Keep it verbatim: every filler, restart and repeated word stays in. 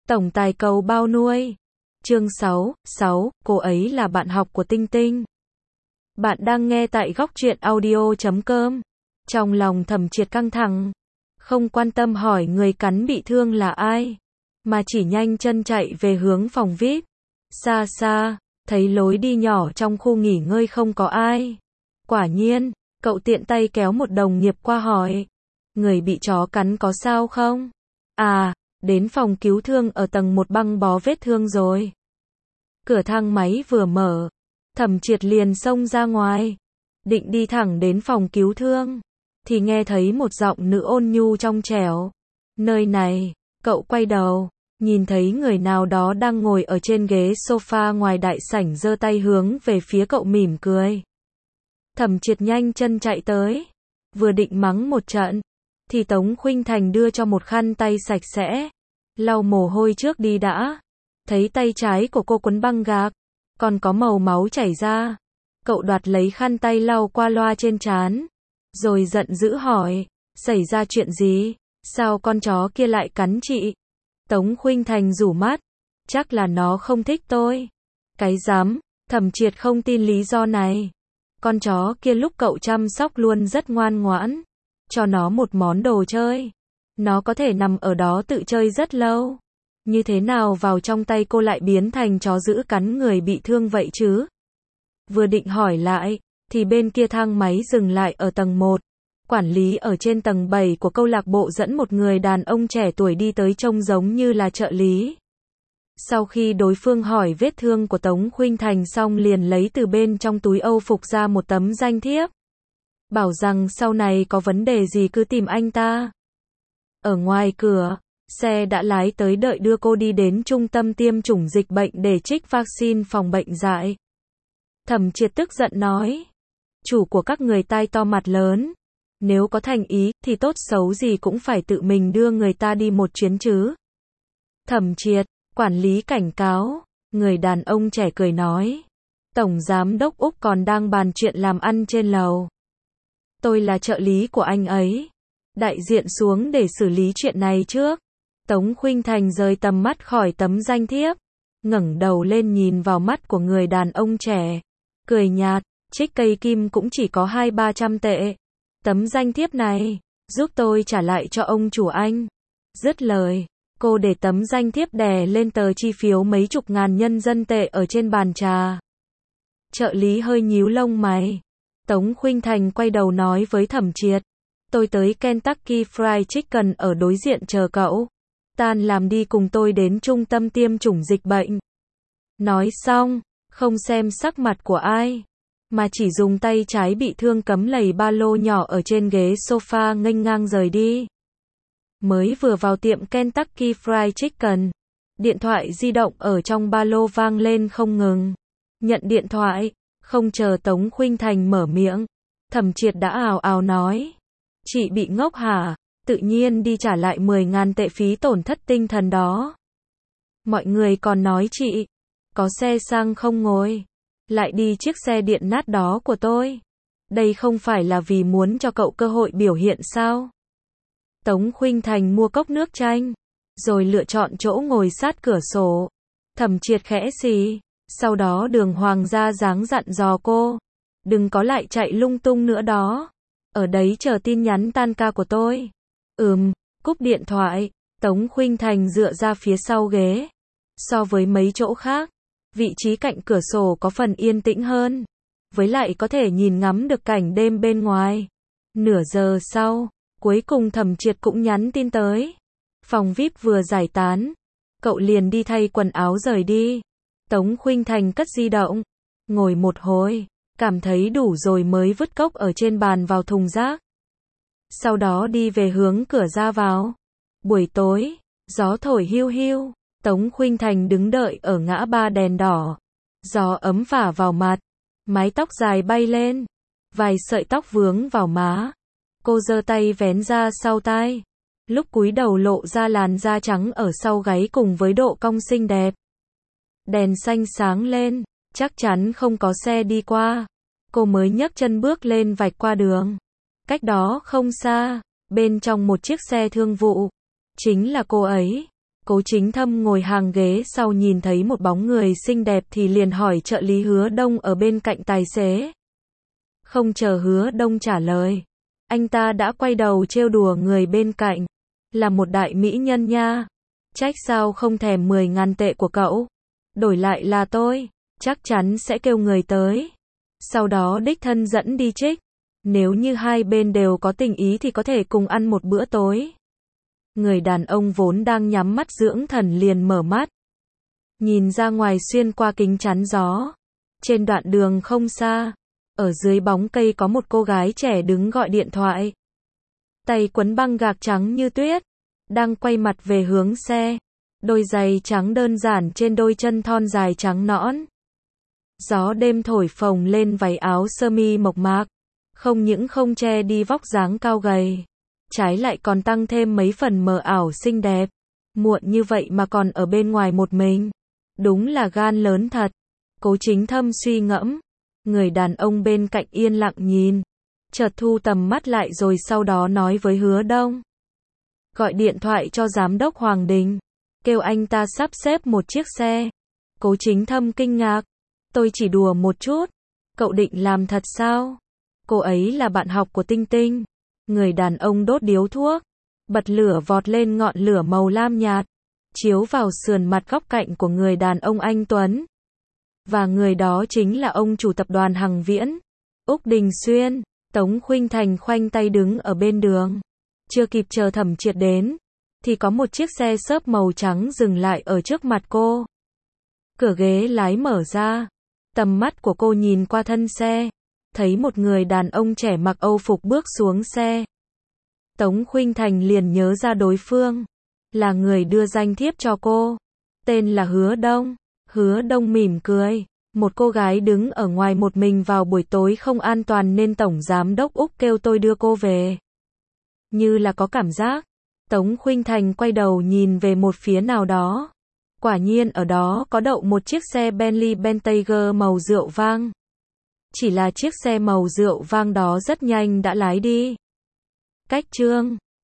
Tổng tài cầu bao nuôi. Chương sáu, sáu, cô ấy là bạn học của Tinh Tinh. Bạn đang nghe tại góc truyện audio chấm com. Trong lòng Thẩm Triệt căng thẳng, không quan tâm hỏi người cắn bị thương là ai, mà chỉ nhanh chân chạy về hướng phòng vi ai pi. Xa xa, thấy lối đi nhỏ trong khu nghỉ ngơi không có ai. Quả nhiên, cậu tiện tay kéo một đồng nghiệp qua hỏi, người bị chó cắn có sao không? À, đến phòng cứu thương ở tầng một băng bó vết thương rồi. Cửa thang máy vừa mở, Thẩm Triệt liền xông ra ngoài, định đi thẳng đến phòng cứu thương, thì nghe thấy một giọng nữ ôn nhu trong trẻo. Nơi này, cậu quay đầu, nhìn thấy người nào đó đang ngồi ở trên ghế sofa ngoài đại sảnh giơ tay hướng về phía cậu mỉm cười. Thẩm Triệt nhanh chân chạy tới, vừa định mắng một trận, thì Tống Khuynh Thành đưa cho một khăn tay sạch sẽ, lau mồ hôi trước đi đã. Thấy tay trái của cô quấn băng gạc, còn có màu máu chảy ra. Cậu đoạt lấy khăn tay lau qua loa trên trán, rồi giận dữ hỏi, xảy ra chuyện gì? Sao con chó kia lại cắn chị? Tống Khuynh Thành rủ mắt, chắc là nó không thích tôi. Cái dám, Thẩm Triệt không tin lý do này. Con chó kia lúc cậu chăm sóc luôn rất ngoan ngoãn, cho nó một món đồ chơi, nó có thể nằm ở đó tự chơi rất lâu. Như thế nào vào trong tay cô lại biến thành chó dữ cắn người bị thương vậy chứ? Vừa định hỏi lại, thì bên kia thang máy dừng lại ở tầng một. Quản lý ở trên tầng bảy của câu lạc bộ dẫn một người đàn ông trẻ tuổi đi tới trông giống như là trợ lý. Sau khi đối phương hỏi vết thương của Tống Khuynh Thành xong liền lấy từ bên trong túi âu phục ra một tấm danh thiếp, bảo rằng sau này có vấn đề gì cứ tìm anh ta. Ở ngoài cửa, xe đã lái tới đợi đưa cô đi đến trung tâm tiêm chủng dịch bệnh để trích vaccine phòng bệnh dại. Thẩm Triệt tức giận nói, chủ của các người tai to mặt lớn, nếu có thành ý thì tốt xấu gì cũng phải tự mình đưa người ta đi một chuyến chứ. Thẩm Triệt, quản lý cảnh cáo. Người đàn ông trẻ cười nói, Tổng Giám đốc Úc còn đang bàn chuyện làm ăn trên lầu. Tôi là trợ lý của anh ấy, đại diện xuống để xử lý chuyện này trước. Tống Khuynh Thành rời tầm mắt khỏi tấm danh thiếp, ngẩng đầu lên nhìn vào mắt của người đàn ông trẻ, cười nhạt, trích cây kim cũng chỉ có hai ba trăm tệ. Tấm danh thiếp này, giúp tôi trả lại cho ông chủ anh. Dứt lời, cô để tấm danh thiếp đè lên tờ chi phiếu mấy chục ngàn nhân dân tệ ở trên bàn trà. Trợ lý hơi nhíu lông mày. Tống Khuynh Thành quay đầu nói với Thẩm Triệt, tôi tới Kentucky Fried Chicken ở đối diện chờ cậu. Tan làm đi cùng tôi đến trung tâm tiêm chủng dịch bệnh. Nói xong, không xem sắc mặt của ai, mà chỉ dùng tay trái bị thương cắm lầy ba lô nhỏ ở trên ghế sofa nghênh ngang rời đi. Mới vừa vào tiệm Kentucky Fried Chicken, điện thoại di động ở trong ba lô vang lên không ngừng. Nhận điện thoại, không chờ Tống Khuynh Thành mở miệng, Thẩm Triệt đã ào ào nói, chị bị ngốc hả? Tự nhiên đi trả lại mười ngàn tệ phí tổn thất tinh thần đó. Mọi người còn nói chị có xe sang không ngồi, lại đi chiếc xe điện nát đó của tôi. Đây không phải là vì muốn cho cậu cơ hội biểu hiện sao? Tống Khuynh Thành mua cốc nước chanh, rồi lựa chọn chỗ ngồi sát cửa sổ. Thẩm Triệt khẽ xì, sau đó đường hoàng ra dáng dặn dò cô, đừng có lại chạy lung tung nữa đó. Ở đấy chờ tin nhắn tan ca của tôi. Ừm, cúp điện thoại, Tống Khuynh Thành dựa ra phía sau ghế. So với mấy chỗ khác, vị trí cạnh cửa sổ có phần yên tĩnh hơn, với lại có thể nhìn ngắm được cảnh đêm bên ngoài. Nửa giờ sau, cuối cùng Thẩm Triệt cũng nhắn tin tới. Phòng vi ai pi vừa giải tán, cậu liền đi thay quần áo rời đi. Tống Khuynh Thành cất di động, ngồi một hồi, cảm thấy đủ rồi mới vứt cốc ở trên bàn vào thùng rác. Sau đó đi về hướng cửa ra vào. Buổi tối, gió thổi hiu hiu, Tống Khuynh Thành đứng đợi ở ngã ba đèn đỏ. Gió ấm phả vào mặt, mái tóc dài bay lên, vài sợi tóc vướng vào má. Cô giơ tay vén ra sau tai, lúc cúi đầu lộ ra làn da trắng ở sau gáy cùng với độ cong xinh đẹp. Đèn xanh sáng lên, chắc chắn không có xe đi qua. Cô mới nhấc chân bước lên vạch qua đường. Cách đó không xa, bên trong một chiếc xe thương vụ, chính là cô ấy. Cố Chính Thâm ngồi hàng ghế sau nhìn thấy một bóng người xinh đẹp thì liền hỏi trợ lý Hứa Đông ở bên cạnh tài xế. Không chờ Hứa Đông trả lời, anh ta đã quay đầu trêu đùa người bên cạnh. Là một đại mỹ nhân nha. Trách sao không thèm mười ngàn tệ của cậu. Đổi lại là tôi, chắc chắn sẽ kêu người tới. Sau đó đích thân dẫn đi trích. Nếu như hai bên đều có tình ý thì có thể cùng ăn một bữa tối. Người đàn ông vốn đang nhắm mắt dưỡng thần liền mở mắt. Nhìn ra ngoài xuyên qua kính chắn gió. Trên đoạn đường không xa, ở dưới bóng cây có một cô gái trẻ đứng gọi điện thoại. Tay quấn băng gạc trắng như tuyết, đang quay mặt về hướng xe. Đôi giày trắng đơn giản trên đôi chân thon dài trắng nõn. Gió đêm thổi phồng lên váy áo sơ mi mộc mạc, không những không che đi vóc dáng cao gầy, trái lại còn tăng thêm mấy phần mờ ảo xinh đẹp. Muộn như vậy mà còn ở bên ngoài một mình, đúng là gan lớn thật. Cố Chính Thâm suy ngẫm, người đàn ông bên cạnh yên lặng nhìn, chợt thu tầm mắt lại rồi sau đó nói với Hứa Đông. Gọi điện thoại cho giám đốc Hoàng Đình, kêu anh ta sắp xếp một chiếc xe. Cố Chính Thâm kinh ngạc, tôi chỉ đùa một chút, cậu định làm thật sao? Cô ấy là bạn học của Tinh Tinh. Người đàn ông đốt điếu thuốc, bật lửa vọt lên ngọn lửa màu lam nhạt, chiếu vào sườn mặt góc cạnh của người đàn ông anh tuấn. Và người đó chính là ông chủ tập đoàn Hằng Viễn, Úc Đình Xuyên. Tống Khuynh Thành khoanh tay đứng ở bên đường. Chưa kịp chờ Thẩm Triệt đến, thì có một chiếc xe xốp màu trắng dừng lại ở trước mặt cô. Cửa ghế lái mở ra, tầm mắt của cô nhìn qua thân xe, thấy một người đàn ông trẻ mặc Âu phục bước xuống xe. Tống Khuynh Thành liền nhớ ra đối phương, là người đưa danh thiếp cho cô, tên là Hứa Đông. Hứa Đông mỉm cười, một cô gái đứng ở ngoài một mình vào buổi tối không an toàn nên Tổng Giám đốc Úc kêu tôi đưa cô về. Như là có cảm giác, Tống Khuynh Thành quay đầu nhìn về một phía nào đó. Quả nhiên ở đó có đậu một chiếc xe Bentley Bentayga màu rượu vang. Chỉ là chiếc xe màu rượu vang đó rất nhanh đã lái đi. Cách chương